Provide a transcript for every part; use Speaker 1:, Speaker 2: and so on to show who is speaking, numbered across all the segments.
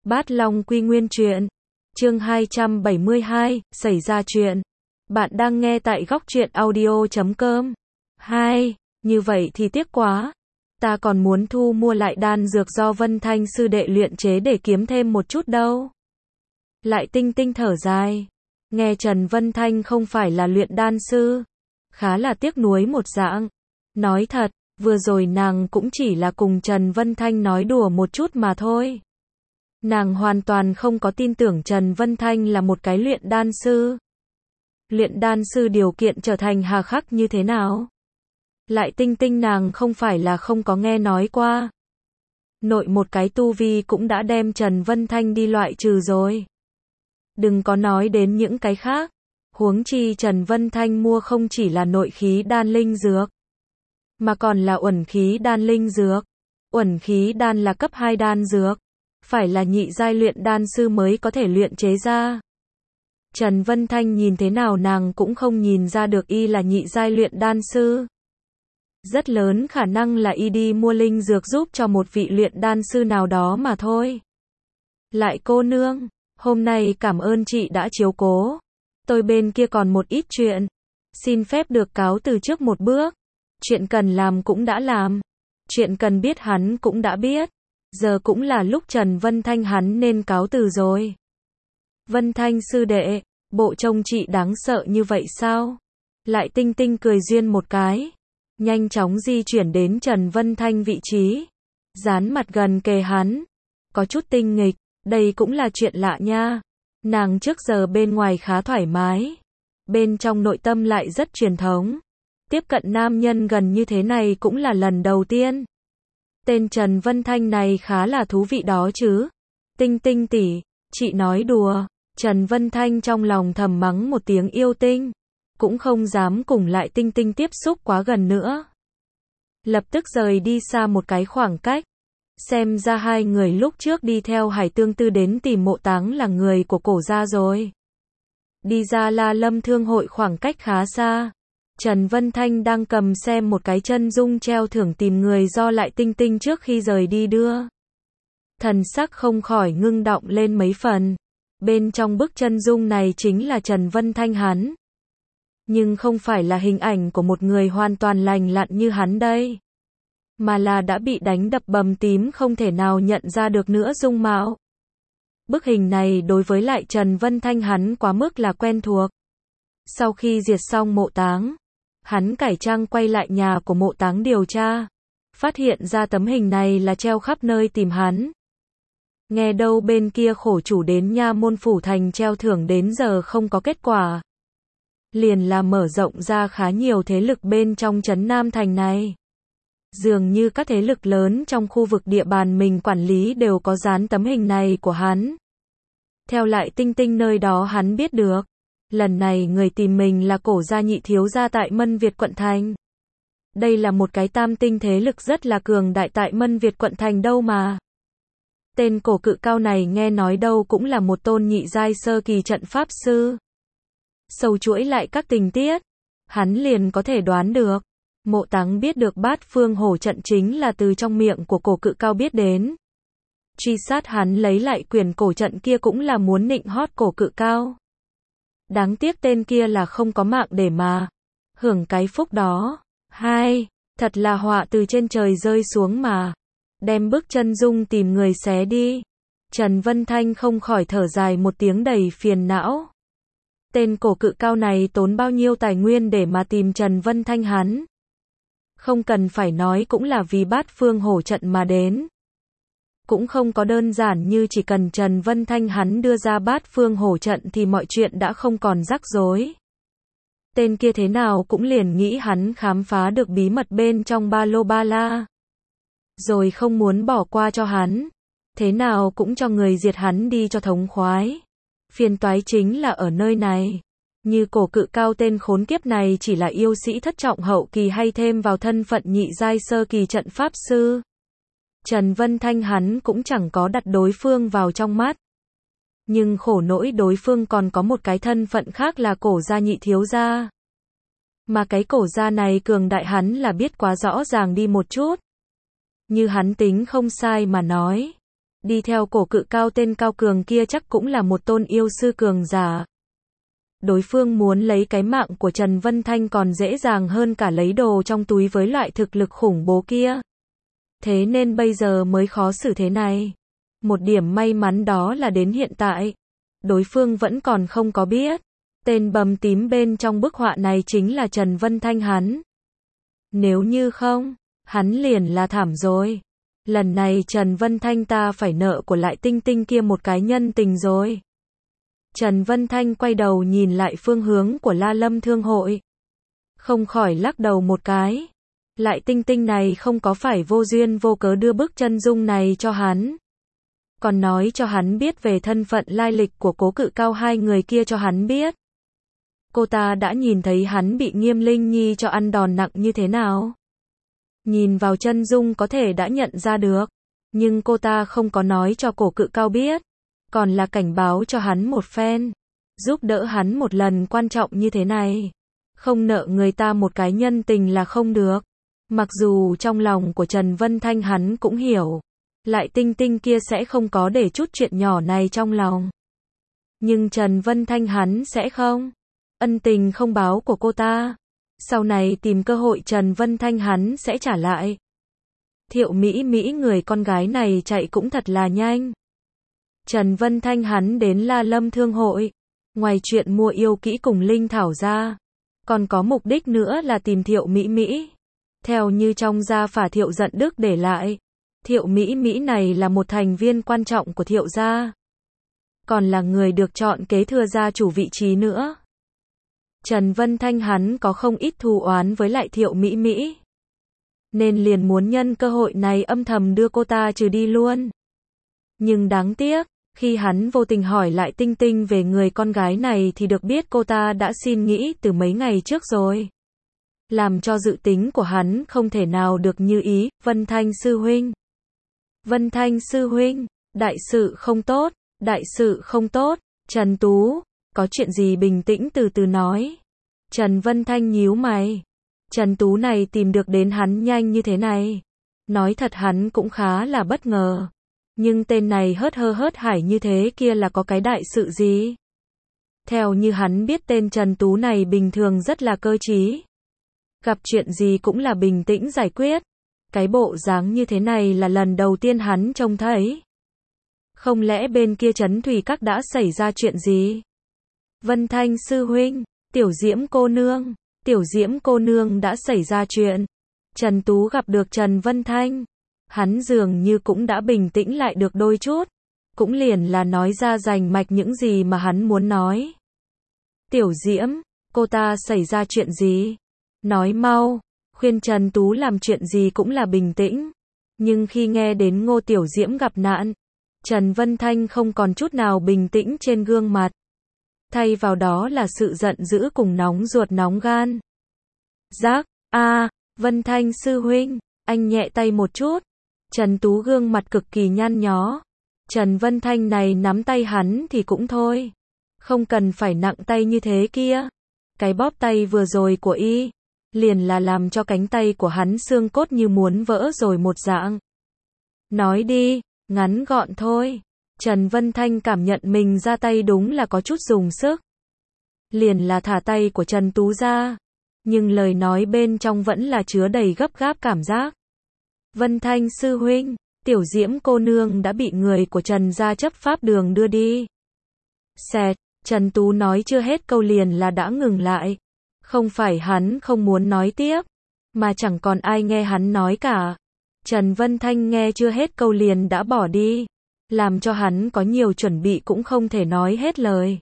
Speaker 1: Bát Long Quy Nguyên truyện. Chương 272, xảy ra chuyện. Bạn đang nghe tại góc truyện audio.com. Như vậy thì tiếc quá. Ta còn muốn thu mua lại đan dược do Vân Thanh sư đệ luyện chế để kiếm thêm một chút đâu. Lại Tinh Tinh thở dài. Nghe Trần Vân Thanh không phải là luyện đan sư. Khá là tiếc nuối một dạng. Nói thật, vừa rồi nàng cũng chỉ là cùng Trần Vân Thanh nói đùa một chút mà thôi. Nàng hoàn toàn không có tin tưởng Trần Vân Thanh là một cái luyện đan sư. Luyện đan sư điều kiện trở thành hà khắc như thế nào? Lại Tinh Tinh nàng không phải là không có nghe nói qua. Nội một cái tu vi cũng đã đem Trần Vân Thanh đi loại trừ rồi. Đừng có nói đến những cái khác. Huống chi Trần Vân Thanh mua không chỉ là nội khí đan linh dược, mà còn là uẩn khí đan linh dược. Uẩn khí đan là cấp 2 đan dược. Phải là nhị giai luyện đan sư mới có thể luyện chế ra. Trần Vân Thanh nhìn thế nào nàng cũng không nhìn ra được y là nhị giai luyện đan sư. Rất lớn khả năng là y đi mua linh dược giúp cho một vị luyện đan sư nào đó mà thôi. Lại cô nương, hôm nay cảm ơn chị đã chiếu cố. Tôi bên kia còn một ít chuyện. Xin phép được cáo từ trước một bước. Chuyện cần làm cũng đã làm. Chuyện cần biết hắn cũng đã biết. Giờ cũng là lúc Trần Vân Thanh hắn nên cáo từ rồi. Vân Thanh sư đệ, bộ trông chị đáng sợ như vậy sao? Lại Tinh Tinh cười duyên một cái. Nhanh chóng di chuyển đến Trần Vân Thanh vị trí. Dán mặt gần kề hắn. Có chút tinh nghịch, đây cũng là chuyện lạ nha. Nàng trước giờ bên ngoài khá thoải mái. Bên trong nội tâm lại rất truyền thống. Tiếp cận nam nhân gần như thế này cũng là lần đầu tiên. Tên Trần Vân Thanh này khá là thú vị đó chứ. Tinh Tinh tỷ, chị nói đùa. Trần Vân Thanh trong lòng thầm mắng một tiếng yêu tinh. Cũng không dám cùng Lại Tinh Tinh tiếp xúc quá gần nữa. Lập tức rời đi xa một cái khoảng cách. Xem ra hai người lúc trước đi theo Hải Tương Tư đến tìm Mộ Táng là người của Cổ gia rồi. Đi ra La Lâm Thương hội khoảng cách khá xa. Trần Vân Thanh đang cầm xem một cái chân dung treo thưởng tìm người do Lại Tinh Tinh trước khi rời đi đưa. Thần sắc không khỏi ngưng động lên mấy phần. Bên trong bức chân dung này chính là Trần Vân Thanh hắn. Nhưng không phải là hình ảnh của một người hoàn toàn lành lặn như hắn đây. Mà là đã bị đánh đập bầm tím không thể nào nhận ra được nữa dung mạo. Bức hình này đối với lại Trần Vân Thanh hắn quá mức là quen thuộc. Sau khi diệt xong Mộ Táng, hắn cải trang quay lại nhà của Mộ Táng điều tra. Phát hiện ra tấm hình này là treo khắp nơi tìm hắn. Nghe đâu bên kia khổ chủ đến Nha Môn Phủ Thành treo thưởng đến giờ không có kết quả. Liền là mở rộng ra khá nhiều thế lực bên trong trấn Nam Thành này. Dường như các thế lực lớn trong khu vực địa bàn mình quản lý đều có dán tấm hình này của hắn. Theo Lại Tinh Tinh nơi đó hắn biết được. Lần này người tìm mình là Cổ gia nhị thiếu gia tại Mân Việt quận thành. Đây là một cái tam tinh thế lực rất là cường đại tại Mân Việt quận thành đâu mà. Tên Cổ Cự Cao này nghe nói đâu cũng là một tôn nhị giai sơ kỳ trận pháp sư. Sâu chuỗi lại các tình tiết, hắn liền có thể đoán được. Mộ Táng biết được Bát Phương Hổ trận chính là từ trong miệng của Cổ Cự Cao biết đến. Truy sát hắn lấy lại quyền cổ trận kia cũng là muốn nịnh hót Cổ Cự Cao. Đáng tiếc tên kia là không có mạng để mà hưởng cái phúc đó. Thật là họa từ trên trời rơi xuống mà. Đem bức chân dung tìm người xé đi. Trần Vân Thanh không khỏi thở dài một tiếng đầy phiền não. Tên Cổ Cự Cao này tốn bao nhiêu tài nguyên để mà tìm Trần Vân Thanh hắn. Không cần phải nói cũng là vì Bát Phương Hổ trận mà đến. Cũng không có đơn giản như chỉ cần Trần Vân Thanh hắn đưa ra Bát Phương Hổ trận thì mọi chuyện đã không còn rắc rối. Tên kia thế nào cũng liền nghĩ hắn khám phá được bí mật bên trong ba lô ba la. Rồi không muốn bỏ qua cho hắn. Thế nào cũng cho người diệt hắn đi cho thống khoái. Phiền toái chính là ở nơi này. Như Cổ Cự Cao tên khốn kiếp này chỉ là yêu sĩ thất trọng hậu kỳ hay thêm vào thân phận nhị giai sơ kỳ trận pháp sư. Trần Vân Thanh hắn cũng chẳng có đặt đối phương vào trong mắt. Nhưng khổ nỗi đối phương còn có một cái thân phận khác là Cổ gia nhị thiếu gia. Mà cái Cổ gia này cường đại hắn là biết quá rõ ràng đi một chút. Như hắn tính không sai mà nói. Đi theo cổ cự cao tên Cao Cường kia chắc cũng là một tôn yêu sư cường giả. Đối phương muốn lấy cái mạng của Trần Vân Thanh còn dễ dàng hơn cả lấy đồ trong túi với loại thực lực khủng bố kia. Thế nên bây giờ mới khó xử thế này. Một điểm may mắn đó là đến hiện tại, đối phương vẫn còn không có biết. Tên bầm tím bên trong bức họa này chính là Trần Vân Thanh hắn. Nếu như không, hắn liền là thảm rồi. Lần này Trần Vân Thanh ta phải nợ của lại Tinh Tinh kia một cái nhân tình rồi. Trần Vân Thanh quay đầu nhìn lại phương hướng của La Lâm Thương hội. Không khỏi lắc đầu một cái. Lại Tinh Tinh này không có phải vô duyên vô cớ đưa bức chân dung này cho hắn. Còn nói cho hắn biết về thân phận lai lịch của Cố Cự Cao hai người kia cho hắn biết. Cô ta đã nhìn thấy hắn bị Nghiêm Linh Nhi cho ăn đòn nặng như thế nào. Nhìn vào chân dung có thể đã nhận ra được. Nhưng cô ta không có nói cho Cố Cự Cao biết. Còn là cảnh báo cho hắn một phen. Giúp đỡ hắn một lần quan trọng như thế này. Không nợ người ta một cái nhân tình là không được. Mặc dù trong lòng của Trần Vân Thanh hắn cũng hiểu. Lại Tinh Tinh kia sẽ không có để chút chuyện nhỏ này trong lòng. Nhưng Trần Vân Thanh hắn sẽ không. Ân tình không báo của cô ta. Sau này tìm cơ hội Trần Vân Thanh hắn sẽ trả lại. Thiệu Mỹ Mỹ người con gái này chạy cũng thật là nhanh. Trần Vân Thanh hắn đến La Lâm Thương hội. Ngoài chuyện mua yêu kỹ cùng Linh Thảo ra. Còn có mục đích nữa là tìm Thiệu Mỹ Mỹ. Theo như trong gia phả Thiệu Dận Đức để lại. Thiệu Mỹ Mỹ này là một thành viên quan trọng của Thiệu gia. Còn là người được chọn kế thừa gia chủ vị trí nữa. Trần Vân Thanh hắn có không ít thù oán với lại Thiệu Mỹ Mỹ. Nên liền muốn nhân cơ hội này âm thầm đưa cô ta trừ đi luôn. Nhưng đáng tiếc, khi hắn vô tình hỏi lại Tinh Tinh về người con gái này thì được biết cô ta đã xin nghỉ từ mấy ngày trước rồi. Làm cho dự tính của hắn không thể nào được như ý. Vân Thanh sư huynh. Vân Thanh sư huynh, đại sự không tốt, đại sự không tốt. Trần Tú, có chuyện gì bình tĩnh từ từ nói. Trần Vân Thanh nhíu mày. Trần Tú này tìm được đến hắn nhanh như thế này. Nói thật hắn cũng khá là bất ngờ. Nhưng tên này hớt hải như thế kia là có cái đại sự gì? Theo như hắn biết tên Trần Tú này bình thường rất là cơ trí. Gặp chuyện gì cũng là bình tĩnh giải quyết. Cái bộ dáng như thế này là lần đầu tiên hắn trông thấy. Không lẽ bên kia Trấn Thủy Các đã xảy ra chuyện gì? Vân Thanh sư huynh, Tiểu Diễm cô nương đã xảy ra chuyện. Trần Tú gặp được Trần Vân Thanh. Hắn dường như cũng đã bình tĩnh lại được đôi chút. Cũng liền là nói ra rành mạch những gì mà hắn muốn nói. Tiểu Diễm, cô ta xảy ra chuyện gì? Nói mau. Khuyên Trần Tú làm chuyện gì cũng là bình tĩnh. Nhưng khi nghe đến Ngô Tiểu Diễm gặp nạn, Trần Vân Thanh không còn chút nào bình tĩnh trên gương mặt. Thay vào đó là sự giận dữ cùng nóng ruột nóng gan. Giác, Vân Thanh sư huynh, anh nhẹ tay một chút. Trần Tú gương mặt cực kỳ nhăn nhó. Trần Vân Thanh này nắm tay hắn thì cũng thôi. Không cần phải nặng tay như thế kia. Cái bóp tay vừa rồi của y liền là làm cho cánh tay của hắn xương cốt như muốn vỡ rồi một dạng. Nói đi, ngắn gọn thôi. Trần Vân Thanh cảm nhận mình ra tay đúng là có chút dùng sức. Liền là thả tay của Trần Tú ra. Nhưng lời nói bên trong vẫn là chứa đầy gấp gáp cảm giác. Vân Thanh sư huynh, Tiểu Diễm cô nương đã bị người của Trần gia chấp pháp đường đưa đi. Xẹt, Trần Tú nói chưa hết câu liền là đã ngừng lại. Không phải hắn không muốn nói tiếp, mà chẳng còn ai nghe hắn nói cả. Trần Vân Thanh nghe chưa hết câu liền đã bỏ đi, làm cho hắn có nhiều chuẩn bị cũng không thể nói hết lời.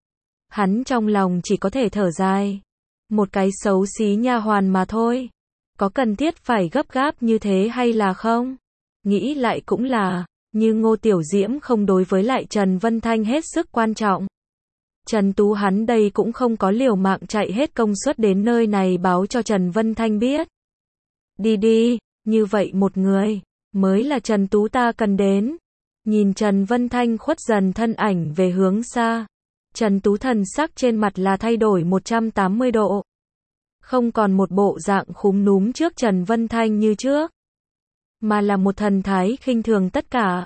Speaker 1: Hắn trong lòng chỉ có thể thở dài. Một cái xấu xí nha hoàn mà thôi. Có cần thiết phải gấp gáp như thế hay là không? Nghĩ lại cũng là, như Ngô Tiểu Diễm không đối với lại Trần Vân Thanh hết sức quan trọng. Trần Tú hắn đây cũng không có liều mạng chạy hết công suất đến nơi này báo cho Trần Vân Thanh biết. Đi đi, như vậy một người, mới là Trần Tú ta cần đến. Nhìn Trần Vân Thanh khuất dần thân ảnh về hướng xa. Trần Tú thần sắc trên mặt là thay đổi 180 độ. Không còn một bộ dạng khúm núm trước Trần Vân Thanh như trước. Mà là một thần thái khinh thường tất cả.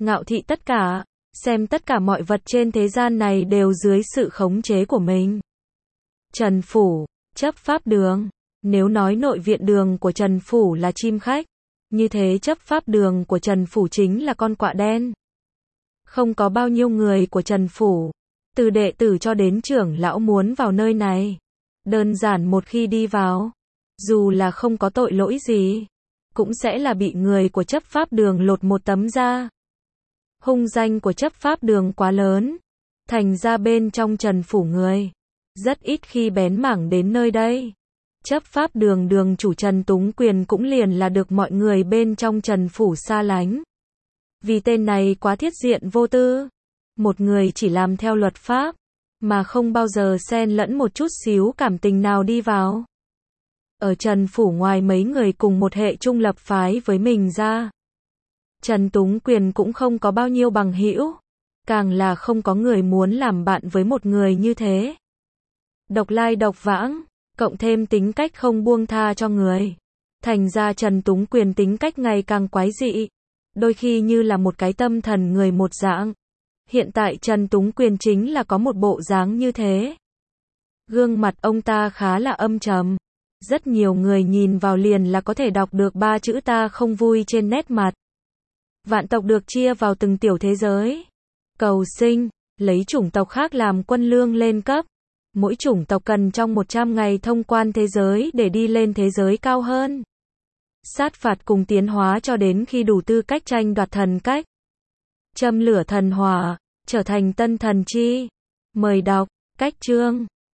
Speaker 1: ngạo thị tất cả, xem tất cả mọi vật trên thế gian này đều dưới sự khống chế của mình. Trần Phủ, chấp pháp đường. Nếu nói nội viện đường của Trần Phủ là chim khách, như thế chấp pháp đường của Trần Phủ chính là con quạ đen. Không có bao nhiêu người của Trần Phủ, từ đệ tử cho đến trưởng lão muốn vào nơi này. Đơn giản một khi đi vào, dù là không có tội lỗi gì, cũng sẽ là bị người của chấp pháp đường lột một tấm da. Hung danh của chấp pháp đường quá lớn, thành ra bên trong Trần Phủ người rất ít khi bén mảng đến nơi đây. Chấp pháp đường đường chủ Trần Túng Quyền cũng liền là được mọi người bên trong Trần Phủ xa lánh. Vì tên này quá thiết diện vô tư, một người chỉ làm theo luật pháp, mà không bao giờ xen lẫn một chút xíu cảm tình nào đi vào. Ở Trần Phủ ngoài mấy người cùng một hệ trung lập phái với mình ra, Trần Túng Quyền cũng không có bao nhiêu bằng hữu, càng là không có người muốn làm bạn với một người như thế. Độc lai độc vãng, cộng thêm tính cách không buông tha cho người, thành ra Trần Túng Quyền tính cách ngày càng quái dị, đôi khi như là một cái tâm thần người một dạng. Hiện tại Trần Túng Quyền chính là có một bộ dáng như thế. Gương mặt ông ta khá là âm trầm, rất nhiều người nhìn vào liền là có thể đọc được ba chữ ta không vui trên nét mặt. Vạn tộc được chia vào từng tiểu thế giới, cầu sinh, lấy chủng tộc khác làm quân lương lên cấp. Mỗi chủng tộc cần trong 100 ngày thông quan thế giới để đi lên thế giới cao hơn. Sát phạt cùng tiến hóa cho đến khi đủ tư cách tranh đoạt thần cách. Châm lửa thần hỏa, trở thành tân thần chi. Mời đọc, cách chương.